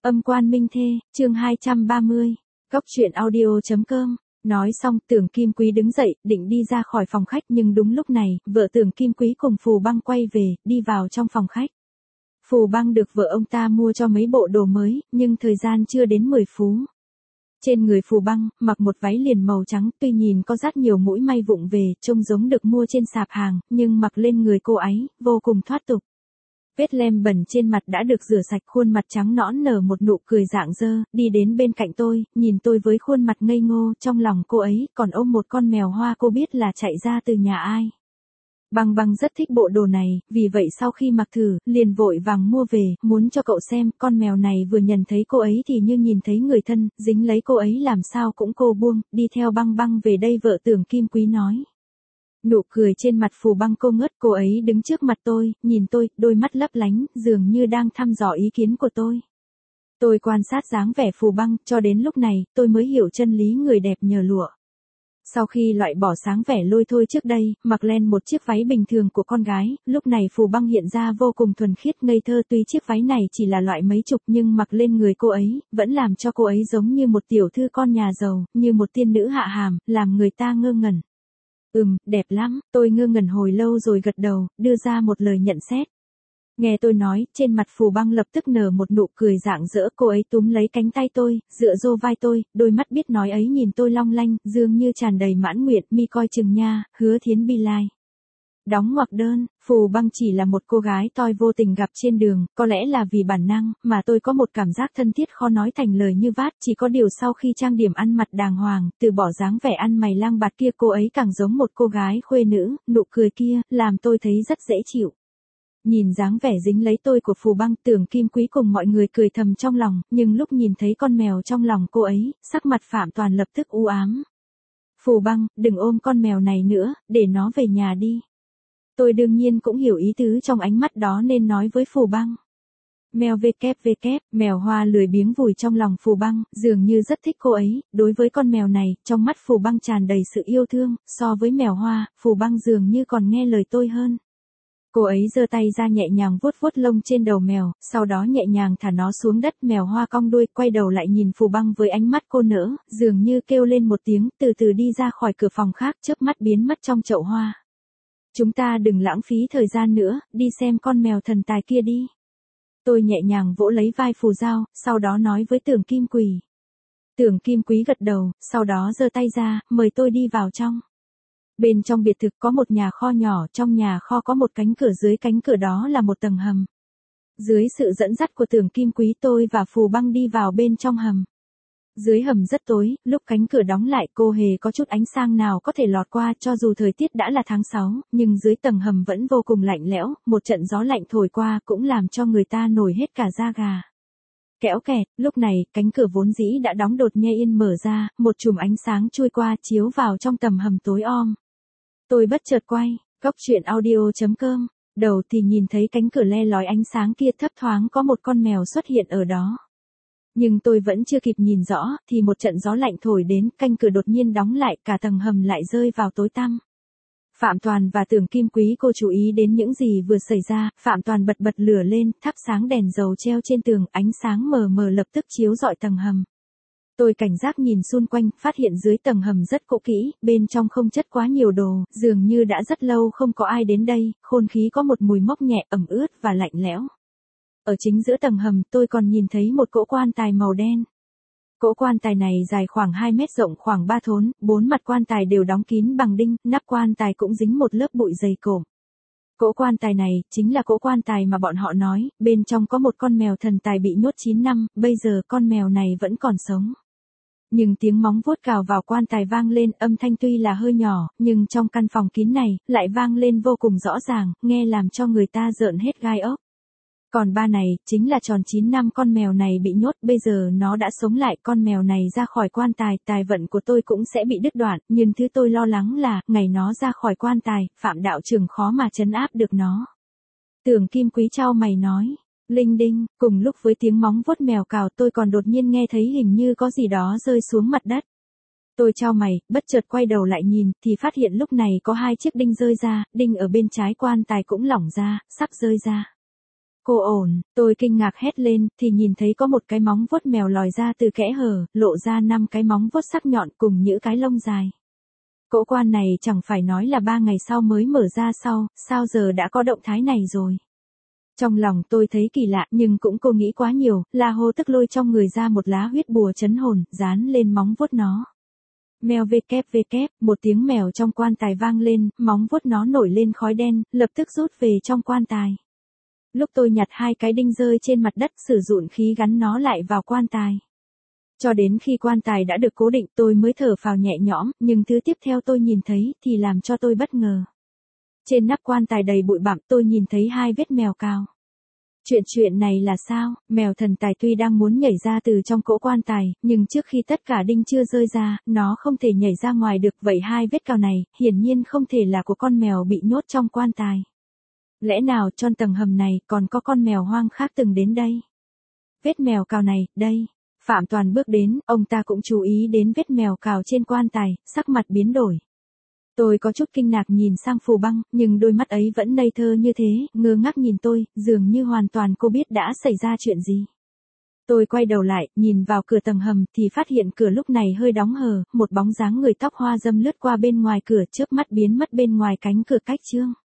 Âm quan minh thê, chương 230. Góc truyện audio.com. Nói xong, Tưởng Kim Quý đứng dậy, định đi ra khỏi phòng khách nhưng đúng lúc này, vợ Tưởng Kim Quý cùng Phù Băng quay về, đi vào trong phòng khách. Phù Băng được vợ ông ta mua cho mấy bộ đồ mới, nhưng thời gian chưa đến 10 phút. Trên người Phù Băng, mặc một váy liền màu trắng, tuy nhìn có rất nhiều mũi may vụng về, trông giống được mua trên sạp hàng, nhưng mặc lên người cô ấy, vô cùng thoát tục. Vết lem bẩn trên mặt đã được rửa sạch, khuôn mặt trắng nõn nở một nụ cười rạng rỡ, đi đến bên cạnh tôi, nhìn tôi với khuôn mặt ngây ngô, trong lòng cô ấy còn ôm một con mèo hoa cô biết là chạy ra từ nhà ai. Băng Băng rất thích bộ đồ này, vì vậy sau khi mặc thử, liền vội vàng mua về, muốn cho cậu xem, con mèo này vừa nhìn thấy cô ấy thì như nhìn thấy người thân, dính lấy cô ấy làm sao cũng cô buông, đi theo Băng Băng về đây, vợ Tưởng Kim Quý nói. Nụ cười trên mặt Phù Băng cô ngất, cô ấy đứng trước mặt tôi, nhìn tôi, đôi mắt lấp lánh, dường như đang thăm dò ý kiến của tôi. Tôi quan sát dáng vẻ Phù Băng, cho đến lúc này, tôi mới hiểu chân lý người đẹp nhờ lụa. Sau khi loại bỏ sáng vẻ lôi thôi trước đây, mặc lên một chiếc váy bình thường của con gái, lúc này Phù Băng hiện ra vô cùng thuần khiết ngây thơ, tuy chiếc váy này chỉ là loại mấy chục nhưng mặc lên người cô ấy, vẫn làm cho cô ấy giống như một tiểu thư con nhà giàu, như một tiên nữ hạ hàm, làm người ta ngơ ngẩn. Đẹp lắm, tôi ngơ ngẩn hồi lâu rồi gật đầu, đưa ra một lời nhận xét. Nghe tôi nói, trên mặt Phù Băng lập tức nở một nụ cười rạng rỡ, cô ấy túm lấy cánh tay tôi, dựa vô vai tôi, đôi mắt biết nói ấy nhìn tôi long lanh, dường như tràn đầy mãn nguyện, mi coi chừng nha, Hứa Thiến bi lai. Đóng ngoặc đơn, Phù Băng chỉ là một cô gái tôi vô tình gặp trên đường, có lẽ là vì bản năng, mà tôi có một cảm giác thân thiết khó nói thành lời như vát, chỉ có điều sau khi trang điểm ăn mặc đàng hoàng, từ bỏ dáng vẻ ăn mày lang bạt kia cô ấy càng giống một cô gái khuê nữ, nụ cười kia, làm tôi thấy rất dễ chịu. Nhìn dáng vẻ dính lấy tôi của Phù Băng, Tưởng Kim Quý cùng mọi người cười thầm trong lòng, nhưng lúc nhìn thấy con mèo trong lòng cô ấy, sắc mặt Phạm Toàn lập tức u ám. Phù Băng, đừng ôm con mèo này nữa, để nó về nhà đi. Tôi đương nhiên cũng hiểu ý tứ trong ánh mắt đó nên nói với Phù Băng. Mèo mèo hoa lười biếng vùi trong lòng Phù Băng, dường như rất thích cô ấy, đối với con mèo này, trong mắt Phù Băng tràn đầy sự yêu thương, so với mèo hoa, Phù Băng dường như còn nghe lời tôi hơn. Cô ấy giơ tay ra nhẹ nhàng vuốt vuốt lông trên đầu mèo, sau đó nhẹ nhàng thả nó xuống đất, mèo hoa cong đuôi, quay đầu lại nhìn Phù Băng với ánh mắt cô nỡ, dường như kêu lên một tiếng, từ từ đi ra khỏi cửa phòng khác, chớp mắt biến mất trong chậu hoa. Chúng ta đừng lãng phí thời gian nữa, đi xem con mèo thần tài kia đi. Tôi nhẹ nhàng vỗ lấy vai Phù Giao, sau đó nói với Tưởng Kim Quý. Tưởng Kim Quý gật đầu, sau đó giơ tay ra, mời tôi đi vào trong. Bên trong biệt thự có một nhà kho nhỏ, trong nhà kho có một cánh cửa, dưới cánh cửa đó là một tầng hầm. Dưới sự dẫn dắt của Tưởng Kim Quý, tôi và Phù Băng đi vào bên trong hầm. Dưới hầm rất tối, lúc cánh cửa đóng lại cô hề có chút ánh sáng nào có thể lọt qua, cho dù thời tiết đã là tháng 6, nhưng dưới tầng hầm vẫn vô cùng lạnh lẽo, một trận gió lạnh thổi qua cũng làm cho người ta nổi hết cả da gà. Kéo kẹt, lúc này, cánh cửa vốn dĩ đã đóng đột nhiên mở ra, một chùm ánh sáng chui qua chiếu vào trong tầm hầm tối om. Tôi bất chợt quay, góc truyện audio.com, đầu thì nhìn thấy cánh cửa le lói ánh sáng kia, thấp thoáng có một con mèo xuất hiện ở đó. Nhưng tôi vẫn chưa kịp nhìn rõ, thì một trận gió lạnh thổi đến, cánh cửa đột nhiên đóng lại, cả tầng hầm lại rơi vào tối tăm. Phạm Toàn và Tưởng Kim Quý cô chú ý đến những gì vừa xảy ra, Phạm Toàn bật lửa lên, thắp sáng đèn dầu treo trên tường, ánh sáng mờ mờ lập tức chiếu rọi tầng hầm. Tôi cảnh giác nhìn xung quanh, phát hiện dưới tầng hầm rất cũ kỹ, bên trong không chất quá nhiều đồ, dường như đã rất lâu không có ai đến đây, không khí có một mùi mốc nhẹ, ẩm ướt và lạnh lẽo. Ở chính giữa tầng hầm, tôi còn nhìn thấy một cỗ quan tài màu đen. Cỗ quan tài này dài khoảng 2 mét, rộng khoảng 3 thốn, 4 mặt quan tài đều đóng kín bằng đinh, nắp quan tài cũng dính một lớp bụi dày cộm. Cỗ quan tài này, chính là cỗ quan tài mà bọn họ nói, bên trong có một con mèo thần tài bị nhốt 9 năm, bây giờ con mèo này vẫn còn sống. Nhưng tiếng móng vuốt cào vào quan tài vang lên, âm thanh tuy là hơi nhỏ, nhưng trong căn phòng kín này, lại vang lên vô cùng rõ ràng, nghe làm cho người ta rợn hết gai ốc. Còn ba này, chính là tròn 9 năm con mèo này bị nhốt, bây giờ nó đã sống lại, con mèo này ra khỏi quan tài, tài vận của tôi cũng sẽ bị đứt đoạn, nhưng thứ tôi lo lắng là, ngày nó ra khỏi quan tài, Phạm đạo trưởng khó mà trấn áp được nó. Tưởng Kim Quý chau mày nói. Linh đinh, cùng lúc với tiếng móng vuốt mèo cào tôi còn đột nhiên nghe thấy hình như có gì đó rơi xuống mặt đất. Tôi chau mày, bất chợt quay đầu lại nhìn, thì phát hiện lúc này có 2 chiếc đinh rơi ra, đinh ở bên trái quan tài cũng lỏng ra, sắp rơi ra. Cô ổn, tôi kinh ngạc hét lên, thì nhìn thấy có một cái móng vuốt mèo lòi ra từ kẽ hở, lộ ra 5 cái móng vuốt sắc nhọn cùng những cái lông dài. Cỗ quan này chẳng phải nói là 3 ngày sau mới mở ra sao giờ đã có động thái này rồi. Trong lòng tôi thấy kỳ lạ nhưng cũng cô nghĩ quá nhiều, la hô tức lôi trong người ra một lá huyết bùa trấn hồn, dán lên móng vuốt nó. Mèo vkvk, một tiếng mèo trong quan tài vang lên, móng vuốt nó nổi lên khói đen, lập tức rút về trong quan tài. Lúc tôi nhặt 2 cái đinh rơi trên mặt đất sử dụng khí gắn nó lại vào quan tài. Cho đến khi quan tài đã được cố định tôi mới thở phào nhẹ nhõm, nhưng thứ tiếp theo tôi nhìn thấy thì làm cho tôi bất ngờ. Trên nắp quan tài đầy bụi bặm tôi nhìn thấy 2 vết mèo cào. Chuyện này là sao? Mèo thần tài tuy đang muốn nhảy ra từ trong cỗ quan tài, nhưng trước khi tất cả đinh chưa rơi ra, nó không thể nhảy ra ngoài được. Vậy 2 vết cào này, hiển nhiên không thể là của con mèo bị nhốt trong quan tài. Lẽ nào trong tầng hầm này còn có con mèo hoang khác từng đến đây? Vết mèo cào này, đây. Phạm Toàn bước đến, ông ta cũng chú ý đến vết mèo cào trên quan tài, sắc mặt biến đổi. Tôi có chút kinh ngạc nhìn sang Phù Băng, nhưng đôi mắt ấy vẫn ngây thơ như thế, ngơ ngác nhìn tôi, dường như hoàn toàn cô biết đã xảy ra chuyện gì. Tôi quay đầu lại, nhìn vào cửa tầng hầm thì phát hiện cửa lúc này hơi đóng hờ, một bóng dáng người tóc hoa râm lướt qua bên ngoài cửa, chớp mắt biến mất bên ngoài cánh cửa cách trương.